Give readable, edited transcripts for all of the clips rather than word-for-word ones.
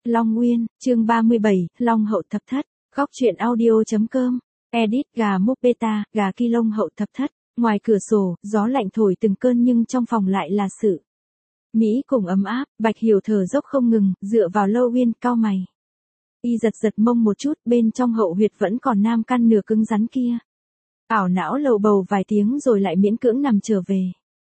Long Nguyên, chương 37, Long hậu thập thất, góc truyện audio.com, edit gà múc beta, gà ki lông hậu thập thất, ngoài cửa sổ, gió lạnh thổi từng cơn nhưng trong phòng lại là sự Mỹ cùng ấm áp, Bạch Hiểu thở dốc không ngừng, dựa vào Lâu Uyên, cau mày. Y giật giật mông một chút, bên trong hậu huyệt vẫn còn nam căn nửa cứng rắn kia. Ảo não lầu bầu vài tiếng rồi lại miễn cưỡng nằm trở về.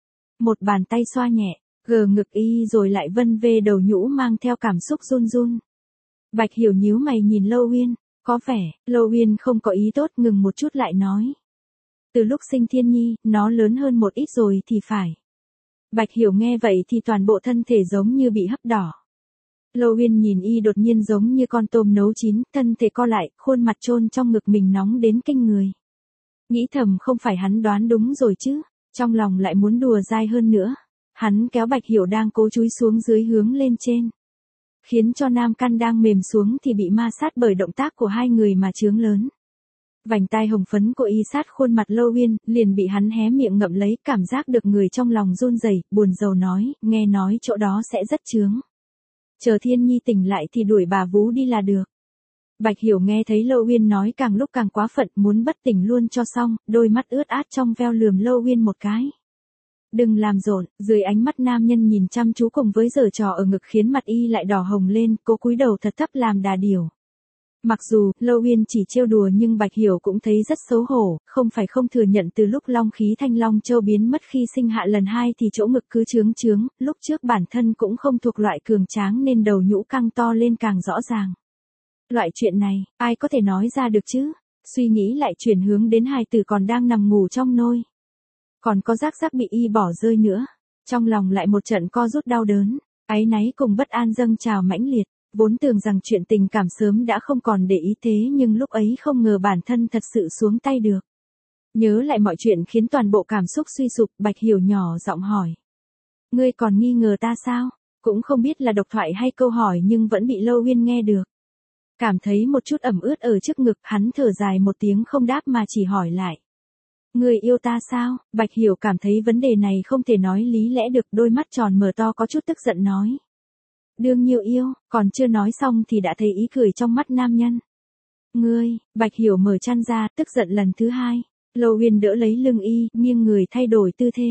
Một bàn tay xoa nhẹ, gờ ngực Y rồi lại vân về đầu nhũ mang theo cảm xúc run run. Bạch Hiểu nhíu mày nhìn Lâu Uyên, có vẻ, Lâu Uyên không có ý tốt, ngừng một chút lại nói. Từ lúc sinh Thiên Nhi, nó lớn hơn một ít rồi thì phải. Bạch Hiểu nghe vậy thì toàn bộ thân thể giống như bị hấp đỏ. Lâu Uyên nhìn Y đột nhiên giống như con tôm nấu chín, thân thể co lại, khuôn mặt chôn trong ngực mình nóng đến kinh người. Nghĩ thầm không phải hắn đoán đúng rồi chứ, trong lòng lại muốn đùa dai hơn nữa. Hắn kéo Bạch Hiểu đang cố chúi xuống dưới hướng lên trên. Khiến cho nam căn đang mềm xuống thì bị ma sát bởi động tác của hai người mà chướng lớn. Vành tai hồng phấn của Y sát khuôn mặt Lâu Uyên, liền bị hắn hé miệng ngậm lấy, cảm giác được người trong lòng run rẩy, buồn rầu nói, nghe nói chỗ đó sẽ rất chướng. Chờ Thiên Nhi tỉnh lại thì đuổi bà vú đi là được. Bạch Hiểu nghe thấy Lâu Uyên nói càng lúc càng quá phận, muốn bất tỉnh luôn cho xong, đôi mắt ướt át trong veo lườm Lâu Uyên một cái. Đừng làm rộn, dưới ánh mắt nam nhân nhìn chăm chú cùng với giở trò ở ngực khiến mặt Y lại đỏ hồng lên, cố cúi đầu thật thấp làm đà điểu. Mặc dù, Lâu Uyên chỉ trêu đùa nhưng Bạch Hiểu cũng thấy rất xấu hổ, không phải không thừa nhận từ lúc long khí Thanh Long Châu biến mất khi sinh hạ lần 2 thì chỗ ngực cứ chướng, lúc trước bản thân cũng không thuộc loại cường tráng nên đầu nhũ căng to lên càng rõ ràng. Loại chuyện này, ai có thể nói ra được chứ? Suy nghĩ lại chuyển hướng đến hài tử còn đang nằm ngủ trong nôi. Còn có giác giác bị Y bỏ rơi nữa. Trong lòng lại một trận co rút đau đớn, áy náy cùng bất an dâng trào mãnh liệt. Vốn tưởng rằng chuyện tình cảm sớm đã không còn để ý thế nhưng lúc ấy không ngờ bản thân thật sự xuống tay được. Nhớ lại mọi chuyện khiến toàn bộ cảm xúc suy sụp, Bạch Hiểu nhỏ giọng hỏi. Ngươi còn nghi ngờ ta sao? Cũng không biết là độc thoại hay câu hỏi nhưng vẫn bị Lâu Uyên nghe được. Cảm thấy một chút ẩm ướt ở trước ngực, hắn thở dài một tiếng không đáp mà chỉ hỏi lại. Ngươi yêu ta sao? Bạch Hiểu cảm thấy vấn đề này không thể nói lý lẽ được, đôi mắt tròn mở to có chút tức giận nói. Đương nhiêu yêu, còn chưa nói xong thì đã thấy ý cười trong mắt nam nhân. Ngươi, Bạch Hiểu mở chăn ra, tức giận lần thứ hai. Lâu Uyên đỡ lấy lưng Y, nghiêng người thay đổi tư thế.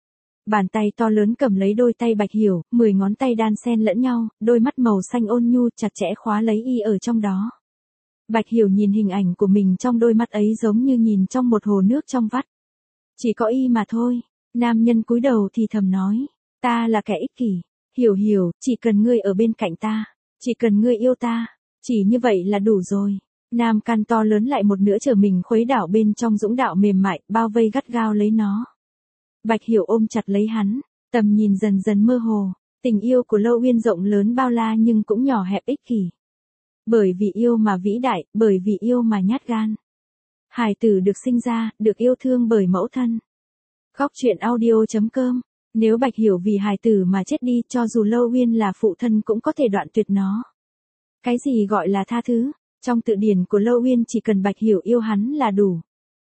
Bàn tay to lớn cầm lấy đôi tay Bạch Hiểu, 10 ngón tay đan xen lẫn nhau, đôi mắt màu xanh ôn nhu chặt chẽ khóa lấy Y ở trong đó. Bạch Hiểu nhìn hình ảnh của mình trong đôi mắt ấy giống như nhìn trong một hồ nước trong vắt. Chỉ có Y mà thôi. Nam nhân cúi đầu thì thầm nói, ta là kẻ ích kỷ. Hiểu, chỉ cần ngươi ở bên cạnh ta, chỉ cần ngươi yêu ta, chỉ như vậy là đủ rồi. Nam căn to lớn lại một nữa trở mình khuấy đảo bên trong dũng đạo mềm mại, bao vây gắt gao lấy nó. Bạch Hiểu ôm chặt lấy hắn, tầm nhìn dần dần mơ hồ, tình yêu của Lâu Uyên rộng lớn bao la nhưng cũng nhỏ hẹp ích kỷ. Bởi vì yêu mà vĩ đại, bởi vì yêu mà nhát gan. Hài tử được sinh ra, được yêu thương bởi mẫu thân. Góc truyện audio.com. Nếu Bạch Hiểu vì hài tử mà chết đi, cho dù Lâu Uyên là phụ thân cũng có thể đoạn tuyệt nó. Cái gì gọi là tha thứ? Trong tự điển của Lâu Uyên chỉ cần Bạch Hiểu yêu hắn là đủ.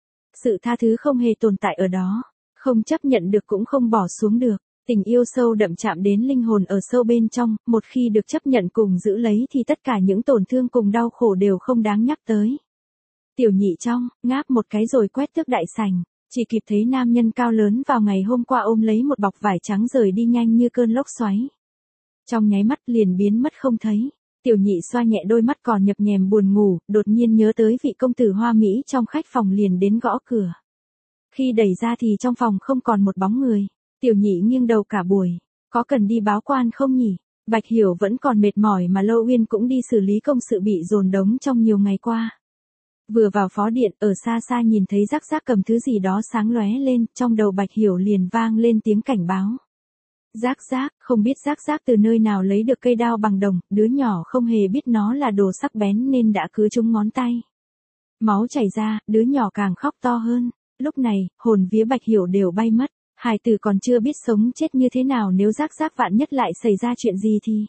Sự tha thứ không hề tồn tại ở đó. Không chấp nhận được cũng không bỏ xuống được. Tình yêu sâu đậm chạm đến linh hồn ở sâu bên trong, một khi được chấp nhận cùng giữ lấy thì tất cả những tổn thương cùng đau khổ đều không đáng nhắc tới. Tiểu Nhị trong, ngáp một cái rồi quét tước đại sảnh. Chỉ kịp thấy nam nhân cao lớn vào ngày hôm qua ôm lấy một bọc vải trắng rời đi nhanh như cơn lốc xoáy. Trong nháy mắt liền biến mất không thấy. Tiểu Nhị xoa nhẹ đôi mắt còn nhập nhèm buồn ngủ, đột nhiên nhớ tới vị công tử hoa mỹ trong khách phòng liền đến gõ cửa. Khi đẩy ra thì trong phòng không còn một bóng người. Tiểu Nhị nghiêng đầu cả buổi. Có cần đi báo quan không nhỉ? Bạch Hiểu vẫn còn mệt mỏi mà Lâu Uyên cũng đi xử lý công sự bị dồn đống trong nhiều ngày qua. Vừa vào phó điện, ở xa xa nhìn thấy Giác Giác cầm thứ gì đó sáng lóe lên, trong đầu Bạch Hiểu liền vang lên tiếng cảnh báo. Giác Giác, không biết Giác Giác từ nơi nào lấy được cây đao bằng đồng, đứa nhỏ không hề biết nó là đồ sắc bén nên đã cứ trúng ngón tay. Máu chảy ra, đứa nhỏ càng khóc to hơn. Lúc này, hồn vía Bạch Hiểu đều bay mất, hài tử còn chưa biết sống chết như thế nào nếu Giác Giác vạn nhất lại xảy ra chuyện gì thì.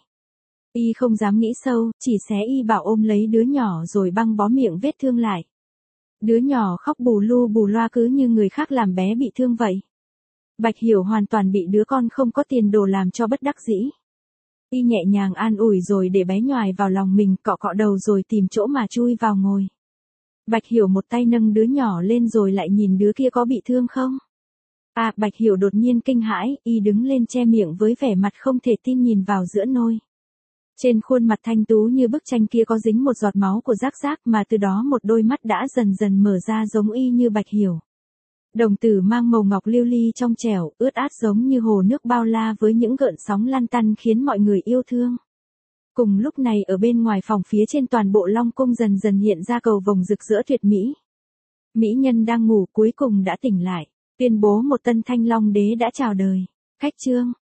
Y không dám nghĩ sâu, chỉ xé Y bảo ôm lấy đứa nhỏ rồi băng bó miệng vết thương lại. Đứa nhỏ khóc bù lu bù loa cứ như người khác làm bé bị thương vậy. Bạch Hiểu hoàn toàn bị đứa con không có tiền đồ làm cho bất đắc dĩ. Y nhẹ nhàng an ủi rồi để bé nhoài vào lòng mình, cọ cọ đầu rồi tìm chỗ mà chui vào ngồi. Bạch Hiểu một tay nâng đứa nhỏ lên rồi lại nhìn đứa kia có bị thương không? À, Bạch Hiểu đột nhiên kinh hãi, y đứng lên che miệng với vẻ mặt không thể tin nhìn vào giữa nôi. Trên khuôn mặt thanh tú như bức tranh kia có dính một giọt máu của Giác Giác, mà từ đó một đôi mắt đã dần dần mở ra giống y như Bạch Hiểu. Đồng tử mang màu ngọc lưu ly trong trẻo, ướt át giống như hồ nước bao la với những gợn sóng lăn tăn khiến mọi người yêu thương. Cùng lúc này ở bên ngoài phòng phía trên toàn bộ Long Cung dần dần hiện ra cầu vồng rực rỡ tuyệt mỹ. Mỹ nhân đang ngủ cuối cùng đã tỉnh lại, tuyên bố một tân Thanh Long đế đã chào đời. Khách chương.